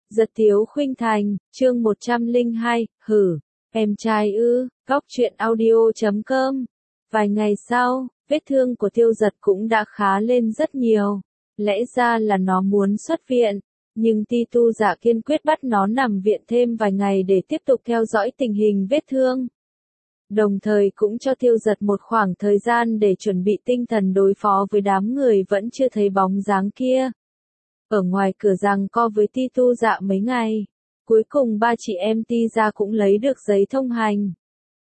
Giật Tiếu Khuynh Thành, chương 102, hử, em trai ư, góc truyện audio.com. Vài ngày sau, vết thương của Tiêu Giật cũng đã khá lên rất nhiều. Lẽ ra là nó muốn xuất viện, nhưng Ti Tu Dạ kiên quyết bắt nó nằm viện thêm vài ngày để tiếp tục theo dõi tình hình vết thương. Đồng thời cũng cho Tiêu Giật một khoảng thời gian để chuẩn bị tinh thần đối phó với đám người vẫn chưa thấy bóng dáng kia. Ở ngoài cửa giằng co với Ti Tu Dạ mấy ngày, cuối cùng ba chị em Ti gia cũng lấy được giấy thông hành.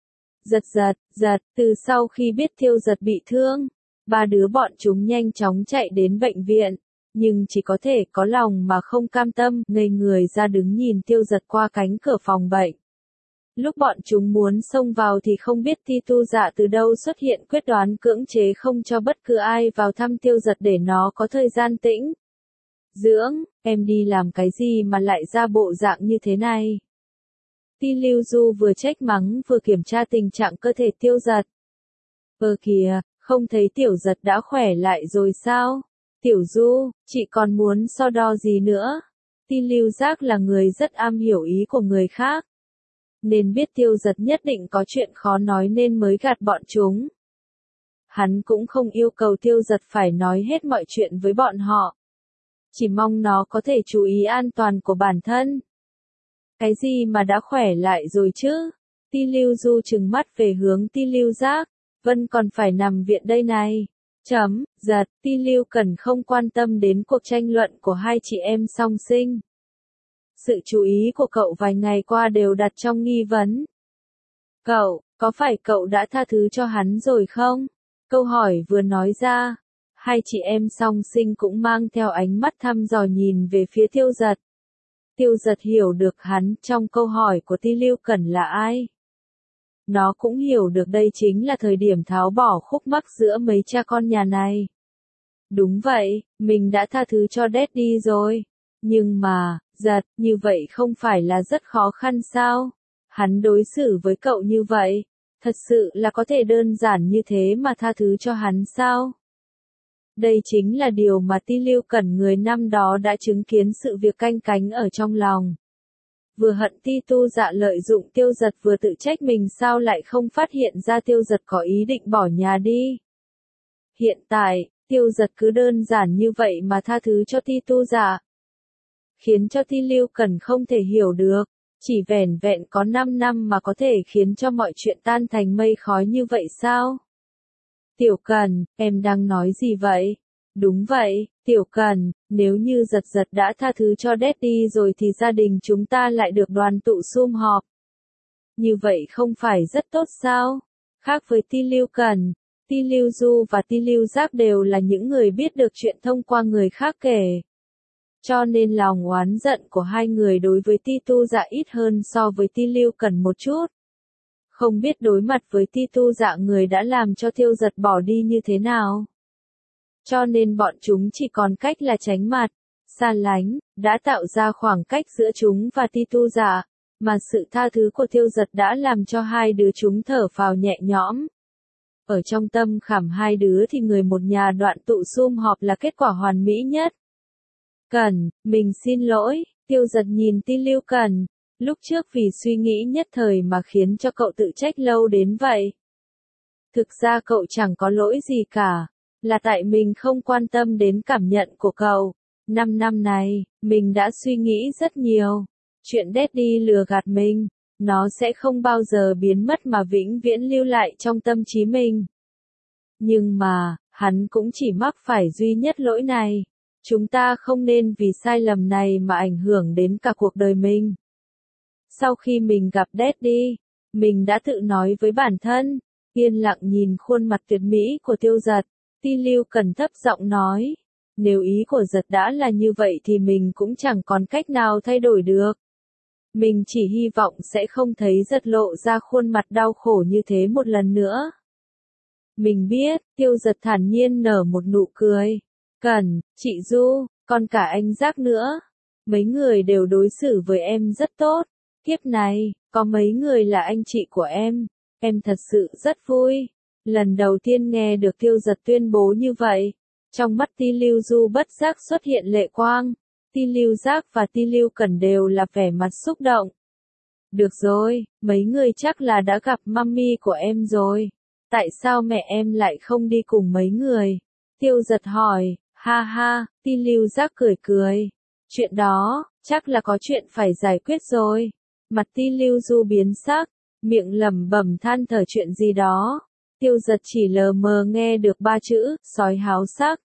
Giật, từ sau khi biết Tiêu Giật bị thương, ba đứa bọn chúng nhanh chóng chạy đến bệnh viện, nhưng chỉ có thể có lòng mà không cam tâm, ngây người ra đứng nhìn Tiêu Giật qua cánh cửa phòng bệnh. Lúc bọn chúng muốn xông vào thì không biết Ti Tu Dạ từ đâu xuất hiện quyết đoán cưỡng chế không cho bất cứ ai vào thăm Tiêu Giật để nó có thời gian tĩnh dưỡng. Em đi làm cái gì mà lại ra bộ dạng như thế này? Ti Lưu Du vừa trách mắng vừa kiểm tra tình trạng cơ thể Tiêu Giật. Kìa, không thấy Tiểu Giật đã khỏe lại rồi sao? Tiểu Du, chị còn muốn so đo gì nữa? Ti Lưu Giác là người rất am hiểu ý của người khác, nên biết Tiêu Giật nhất định có chuyện khó nói nên mới gạt bọn chúng. Hắn cũng không yêu cầu Tiêu Giật phải nói hết mọi chuyện với bọn họ, chỉ mong nó có thể chú ý an toàn của bản thân. Cái gì mà đã khỏe lại rồi chứ? Ti Lưu Du trừng mắt về hướng Ti Lưu Giác, Vân còn phải nằm viện đây này. Giật, Ti Lưu Cẩn không quan tâm đến cuộc tranh luận của hai chị em song sinh. Sự chú ý của cậu vài ngày qua đều đặt trong nghi vấn. Có phải cậu đã tha thứ cho hắn rồi không? Câu hỏi vừa nói ra, hai chị em song sinh cũng mang theo ánh mắt thăm dò nhìn về phía Tiêu Giật. Tiêu Giật hiểu được hắn trong câu hỏi của Ti Lưu Cẩn là ai. Nó cũng hiểu được đây chính là thời điểm tháo bỏ khúc mắc giữa mấy cha con nhà này. Đúng vậy, mình đã tha thứ cho Daddy rồi. Nhưng mà, Giật, như vậy không phải là rất khó khăn sao? Hắn đối xử với cậu như vậy, thật sự là có thể đơn giản như thế mà tha thứ cho hắn sao? Đây chính là điều mà Ti Lưu Cẩn người năm đó đã chứng kiến sự việc canh cánh ở trong lòng. Vừa hận Ti Tu Dạ lợi dụng Tiêu Giật vừa tự trách mình sao lại không phát hiện ra Tiêu Giật có ý định bỏ nhà đi. Hiện tại, Tiêu Giật cứ đơn giản như vậy mà tha thứ cho Ti Tu Dạ, khiến cho Ti Lưu Cẩn không thể hiểu được, chỉ vẻn vẹn có 5 năm mà có thể khiến cho mọi chuyện tan thành mây khói như vậy sao? Tiểu Cần, em đang nói gì vậy? Đúng vậy, Tiểu Cần, nếu như Giật đã tha thứ cho Daddy rồi thì gia đình chúng ta lại được đoàn tụ sum họp. Như vậy không phải rất tốt sao? Khác với Ti Lưu Cần, Ti Lưu Du và Ti Lưu Giác đều là những người biết được chuyện thông qua người khác kể. Cho nên lòng oán giận của hai người đối với Ti Tu Dạ ít hơn so với Ti Lưu Cần một chút. Không biết đối mặt với Ti Tu Dạ người đã làm cho Tiêu Giật bỏ đi như thế nào. Cho nên bọn chúng chỉ còn cách là tránh mặt, xa lánh, đã tạo ra khoảng cách giữa chúng và Ti Tu Dạ, mà sự tha thứ của Tiêu Giật đã làm cho hai đứa chúng thở phào nhẹ nhõm. Ở trong tâm khảm hai đứa thì người một nhà đoạn tụ sum họp là kết quả hoàn mỹ nhất. Cần, mình xin lỗi, Tiêu Giật nhìn Ti Lưu Cần, lúc trước vì suy nghĩ nhất thời mà khiến cho cậu tự trách lâu đến vậy. Thực ra cậu chẳng có lỗi gì cả, là tại mình không quan tâm đến cảm nhận của cậu. 5 năm này, mình đã suy nghĩ rất nhiều. Chuyện Daddy lừa gạt mình, nó sẽ không bao giờ biến mất mà vĩnh viễn lưu lại trong tâm trí mình. Nhưng mà, hắn cũng chỉ mắc phải duy nhất lỗi này. Chúng ta không nên vì sai lầm này mà ảnh hưởng đến cả cuộc đời mình. Sau khi mình gặp Daddy, mình đã tự nói với bản thân, yên lặng nhìn khuôn mặt tuyệt mỹ của Tiêu Giật. Ti Lưu Cần thấp giọng nói, nếu ý của Giật đã là như vậy thì mình cũng chẳng còn cách nào thay đổi được. Mình chỉ hy vọng sẽ không thấy Giật lộ ra khuôn mặt đau khổ như thế một lần nữa. Mình biết, Tiêu Giật thản nhiên nở một nụ cười. Cần, chị Du, còn cả anh Giác nữa. Mấy người đều đối xử với em rất tốt. Kiếp này, có mấy người là anh chị của em thật sự rất vui. Lần đầu tiên nghe được Tiêu Giật tuyên bố như vậy, trong mắt Ti Lưu Du bất giác xuất hiện lệ quang. Ti Lưu Giác và Ti Lưu Cẩn đều là vẻ mặt xúc động. Được rồi, mấy người chắc là đã gặp mummy của em rồi. Tại sao mẹ em lại không đi cùng mấy người? Tiêu Giật hỏi, ha ha, Ti Lưu Giác cười cười. Chuyện đó, chắc là có chuyện phải giải quyết rồi. Mặt Ti Lưu Du biến sắc, miệng lẩm bẩm than thở chuyện gì đó. Tiêu Giật chỉ lờ mờ nghe được ba chữ, sói háo sắc.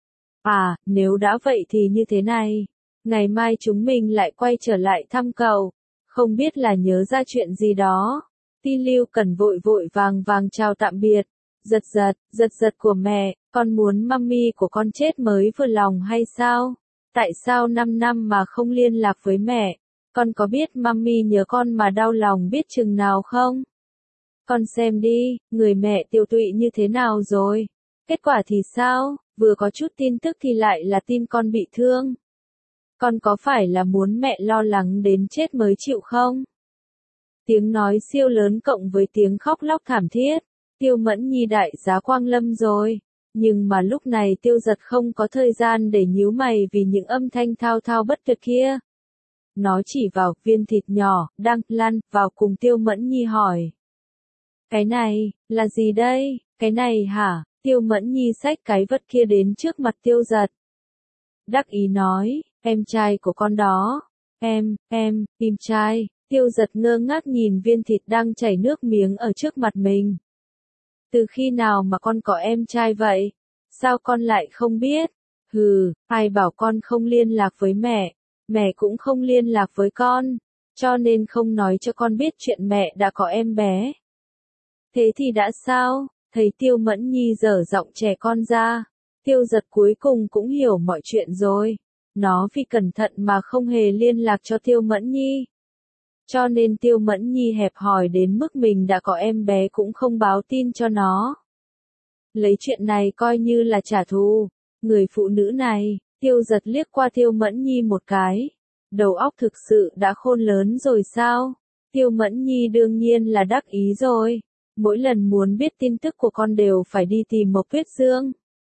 À, nếu đã vậy thì như thế này. Ngày mai chúng mình lại quay trở lại thăm cậu. Không biết là nhớ ra chuyện gì đó. Ti Lưu Cẩn vội vội vàng vàng chào tạm biệt. Giật giật của mẹ, con muốn mummy của con chết mới vừa lòng hay sao? Tại sao 5 năm mà không liên lạc với mẹ? Con có biết mummy nhớ con mà đau lòng biết chừng nào không? Con xem đi, người mẹ tiêu tụy như thế nào rồi? Kết quả thì sao? Vừa có chút tin tức thì lại là tin con bị thương. Con có phải là muốn mẹ lo lắng đến chết mới chịu không? Tiếng nói siêu lớn cộng với tiếng khóc lóc thảm thiết. Tiêu Mẫn Nhi đại giá quang lâm rồi. Nhưng mà lúc này Tiêu Giật không có thời gian để nhíu mày vì những âm thanh thao thao bất tuyệt kia. Nó chỉ vào viên thịt nhỏ, đang lăn vào cùng Tiêu Mẫn Nhi hỏi. Cái này, là gì đây? Cái này hả? Tiêu Mẫn Nhi xách cái vật kia đến trước mặt Tiêu Giật. Đắc ý nói, em trai của con đó. Em trai. Tiêu Giật ngơ ngác nhìn viên thịt đang chảy nước miếng ở trước mặt mình. Từ khi nào mà con có em trai vậy? Sao con lại không biết? Hừ, ai bảo con không liên lạc với mẹ, mẹ cũng không liên lạc với con, cho nên không nói cho con biết chuyện mẹ đã có em bé. Thế thì đã sao? Thấy Tiêu Mẫn Nhi dở giọng trẻ con ra, Tiêu Giật cuối cùng cũng hiểu mọi chuyện rồi. Nó vì cẩn thận mà không hề liên lạc cho Tiêu Mẫn Nhi. Cho nên Tiêu Mẫn Nhi hẹp hòi đến mức mình đã có em bé cũng không báo tin cho nó. Lấy chuyện này coi như là trả thù. Người phụ nữ này, Tiêu Giật liếc qua Tiêu Mẫn Nhi một cái. Đầu óc thực sự đã khôn lớn rồi sao? Tiêu Mẫn Nhi đương nhiên là đắc ý rồi. Mỗi lần muốn biết tin tức của con đều phải đi tìm Mộc Tuyết Dương.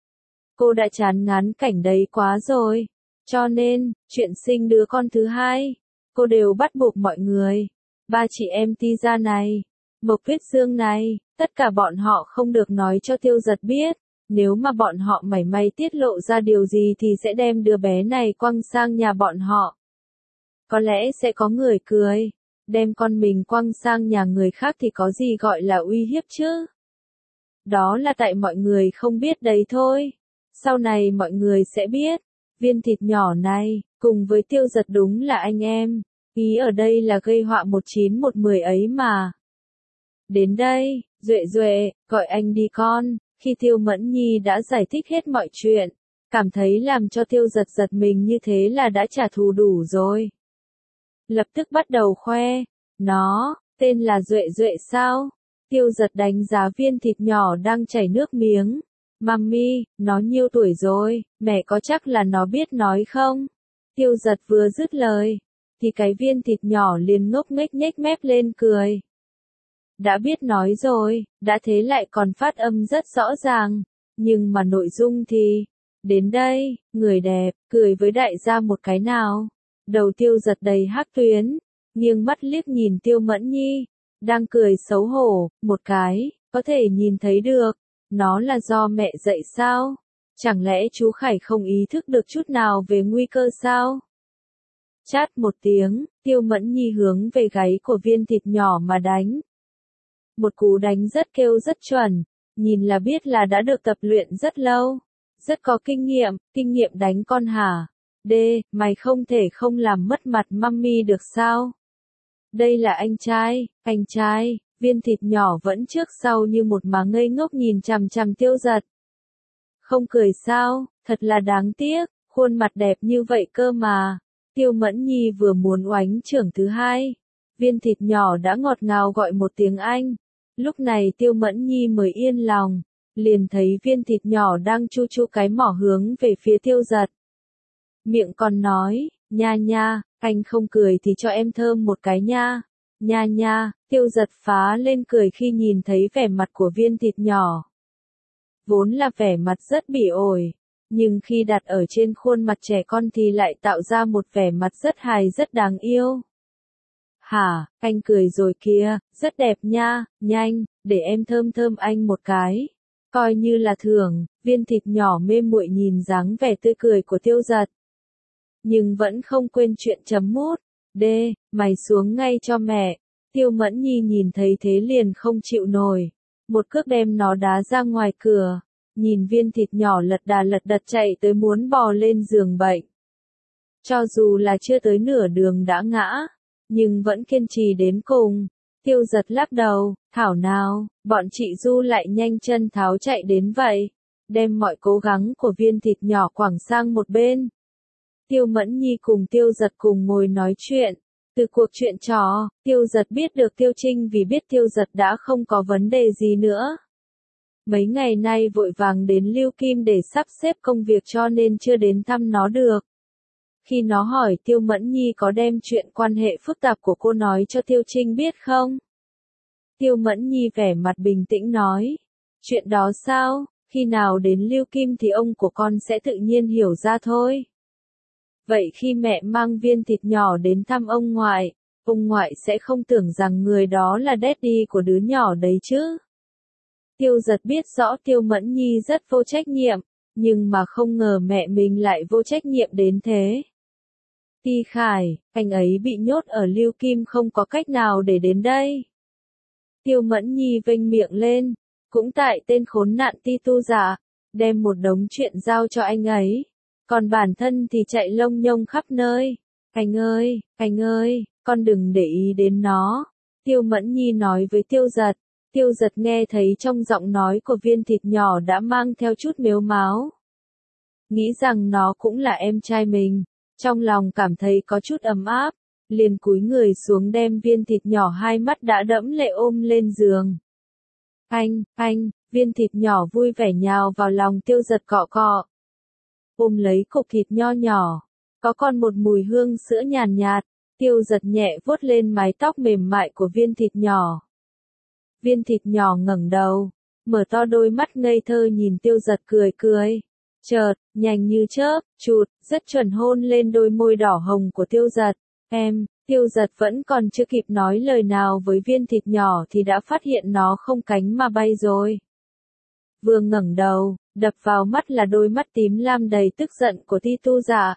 Cô đã chán ngán cảnh đấy quá rồi. Cho nên, chuyện sinh đứa con thứ hai, cô đều bắt buộc mọi người. Ba chị em Ti gia này, Mộc Tuyết Dương này, tất cả bọn họ không được nói cho Tiêu Giật biết. Nếu mà bọn họ mảy may tiết lộ ra điều gì thì sẽ đem đứa bé này quăng sang nhà bọn họ. Có lẽ sẽ có người cười. Đem con mình quăng sang nhà người khác thì có gì gọi là uy hiếp chứ? Đó là tại mọi người không biết đấy thôi. Sau này mọi người sẽ biết. Viên thịt nhỏ này, cùng với Tiêu Giật đúng là anh em. Ý ở đây là gây họa 1910 ấy mà. Đến đây, Duệ, gọi anh đi con. Khi Tiêu Mẫn Nhi đã giải thích hết mọi chuyện, cảm thấy làm cho Tiêu Giật giật mình như thế là đã trả thù đủ rồi. Lập tức bắt đầu khoe. Nó, tên là Duệ sao? Tiêu Giật đánh giá viên thịt nhỏ đang chảy nước miếng. Mummy, nó nhiêu tuổi rồi, mẹ có chắc là nó biết nói không? Tiêu Giật vừa dứt lời, thì cái viên thịt nhỏ liền ngốc nghếch nhếch mép lên cười. Đã biết nói rồi, đã thế lại còn phát âm rất rõ ràng, nhưng mà nội dung thì... Đến đây, người đẹp, cười với đại gia một cái nào. Đầu Tiêu Giật đầy hắc tuyến, nghiêng mắt liếc nhìn Tiêu Mẫn Nhi, đang cười xấu hổ, một cái, có thể nhìn thấy được. Nó là do mẹ dạy sao? Chẳng lẽ chú Khải không ý thức được chút nào về nguy cơ sao? Chát một tiếng, Tiêu Mẫn Nhi hướng về gáy của viên thịt nhỏ mà đánh. Một cú đánh rất kêu rất chuẩn, nhìn là biết là đã được tập luyện rất lâu. Rất có kinh nghiệm đánh con hả? Mày không thể không làm mất mặt mummy được sao? Đây là anh trai, viên thịt nhỏ vẫn trước sau như một má ngây ngốc nhìn chằm chằm Tiêu Giật. Không cười sao, thật là đáng tiếc, khuôn mặt đẹp như vậy cơ mà. Tiêu Mẫn Nhi vừa muốn oánh trưởng thứ hai, viên thịt nhỏ đã ngọt ngào gọi một tiếng anh. Lúc này Tiêu Mẫn Nhi mới yên lòng, liền thấy viên thịt nhỏ đang chu chu cái mỏ hướng về phía Tiêu Giật. Miệng còn nói, nha, anh không cười thì cho em thơm một cái nha. Nha, Tiêu Giật phá lên cười khi nhìn thấy vẻ mặt của viên thịt nhỏ. Vốn là vẻ mặt rất bỉ ổi, nhưng khi đặt ở trên khuôn mặt trẻ con thì lại tạo ra một vẻ mặt rất hài rất đáng yêu. Hả, anh cười rồi kìa, rất đẹp nha, nhanh, để em thơm thơm anh một cái. Coi như là thưởng, viên thịt nhỏ mê muội nhìn dáng vẻ tươi cười của Tiêu Dật. Nhưng vẫn không quên chuyện chấm mút. Đê, mày xuống ngay cho mẹ. Tiêu Mẫn Nhi nhìn thấy thế liền không chịu nổi. Một cước đem nó đá ra ngoài cửa. Nhìn viên thịt nhỏ lật đà lật đật chạy tới muốn bò lên giường bệnh. Cho dù là chưa tới nửa đường đã ngã, nhưng vẫn kiên trì đến cùng. Tiêu Dật lắc đầu, thảo nào, bọn chị Du lại nhanh chân tháo chạy đến vậy. Đem mọi cố gắng của viên thịt nhỏ quẳng sang một bên. Tiêu Mẫn Nhi cùng Tiêu Dật cùng ngồi nói chuyện. Từ cuộc chuyện trò, Tiêu Dật biết được Tiêu Trinh vì biết Tiêu Dật đã không có vấn đề gì nữa. Mấy ngày nay vội vàng đến Lưu Kim để sắp xếp công việc cho nên chưa đến thăm nó được. Khi nó hỏi Tiêu Mẫn Nhi có đem chuyện quan hệ phức tạp của cô nói cho Tiêu Trinh biết không? Tiêu Mẫn Nhi vẻ mặt bình tĩnh nói. Chuyện đó sao, khi nào đến Lưu Kim thì ông của con sẽ tự nhiên hiểu ra thôi. Vậy khi mẹ mang viên thịt nhỏ đến thăm ông ngoại sẽ không tưởng rằng người đó là daddy của đứa nhỏ đấy chứ. Tiêu Dật biết rõ Tiêu Mẫn Nhi rất vô trách nhiệm, nhưng mà không ngờ mẹ mình lại vô trách nhiệm đến thế. Ti Khải, anh ấy bị nhốt ở Lưu Kim không có cách nào để đến đây. Tiêu Mẫn Nhi vênh miệng lên, cũng tại tên khốn nạn Ti Tu Dạ, đem một đống chuyện giao cho anh ấy. Còn bản thân thì chạy lông nhông khắp nơi. Anh ơi, con đừng để ý đến nó. Tiêu Mẫn Nhi nói với Tiêu Dật. Tiêu Dật nghe thấy trong giọng nói của viên thịt nhỏ đã mang theo chút mếu máo. Nghĩ rằng nó cũng là em trai mình. Trong lòng cảm thấy có chút ấm áp. Liền cúi người xuống đem viên thịt nhỏ hai mắt đã đẫm lệ ôm lên giường. Anh, viên thịt nhỏ vui vẻ nhào vào lòng Tiêu Dật cọ cọ. Ôm lấy cục thịt nho nhỏ, có còn một mùi hương sữa nhàn nhạt, Tiêu Dật nhẹ vuốt lên mái tóc mềm mại của viên thịt nhỏ. Viên thịt nhỏ ngẩng đầu, mở to đôi mắt ngây thơ nhìn Tiêu Dật cười. Chợt, nhanh như chớp, chụt, rất chuẩn hôn lên đôi môi đỏ hồng của Tiêu Dật. Tiêu Dật vẫn còn chưa kịp nói lời nào với viên thịt nhỏ thì đã phát hiện nó không cánh mà bay rồi. Vừa ngẩng đầu, đập vào mắt là đôi mắt tím lam đầy tức giận của Ti Tu Dạ.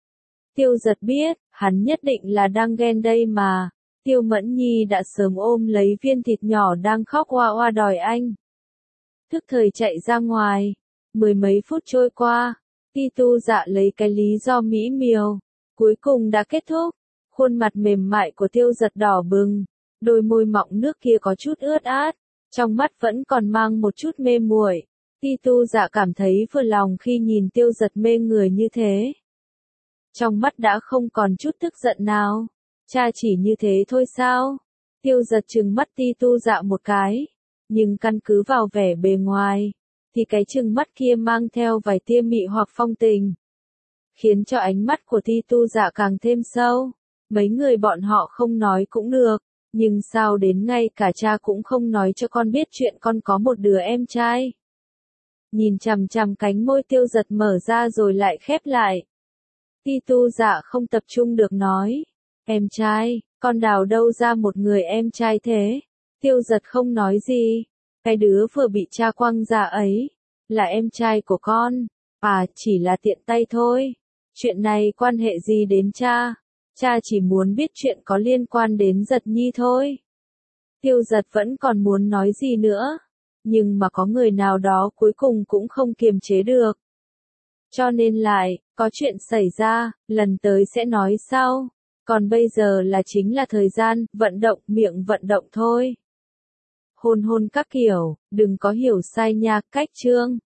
Tiêu Dật biết, hắn nhất định là đang ghen đây mà. Tiêu Mẫn Nhi đã sớm ôm lấy viên thịt nhỏ đang khóc oa oa đòi anh. Thức thời chạy ra ngoài. Mười mấy phút trôi qua, Ti Tu Dạ lấy cái lý do mỹ miều. Cuối cùng đã kết thúc. Khuôn mặt mềm mại của Tiêu Dật đỏ bừng. Đôi môi mọng nước kia có chút ướt át. Trong mắt vẫn còn mang một chút mê muội. Ti Tu Dạ cảm thấy vừa lòng khi nhìn Tiêu Dật mê người như thế. Trong mắt đã không còn chút tức giận nào. Cha chỉ như thế thôi sao? Tiêu Dật trừng mắt Ti Tu Dạ một cái. Nhưng căn cứ vào vẻ bề ngoài, thì cái trừng mắt kia mang theo vài tia mị hoặc phong tình. Khiến cho ánh mắt của Ti Tu Dạ càng thêm sâu. Mấy người bọn họ không nói cũng được. Nhưng sao đến ngay cả cha cũng không nói cho con biết chuyện con có một đứa em trai. Nhìn chằm chằm cánh môi Tiêu Dật mở ra rồi lại khép lại. Ti Tu Dạ không tập trung được nói. Em trai, con đào đâu ra một người em trai thế? Tiêu Dật không nói gì. Cái đứa vừa bị cha quăng ra ấy, là em trai của con. À, chỉ là tiện tay thôi. Chuyện này quan hệ gì đến cha? Cha chỉ muốn biết chuyện có liên quan đến Dật Nhi thôi. Tiêu Dật vẫn còn muốn nói gì nữa. Nhưng mà có người nào đó cuối cùng cũng không kiềm chế được. Cho nên lại, có chuyện xảy ra, lần tới sẽ nói sau. Còn bây giờ là chính là thời gian, miệng vận động thôi. Hôn các kiểu, đừng có hiểu sai nha, cách chương.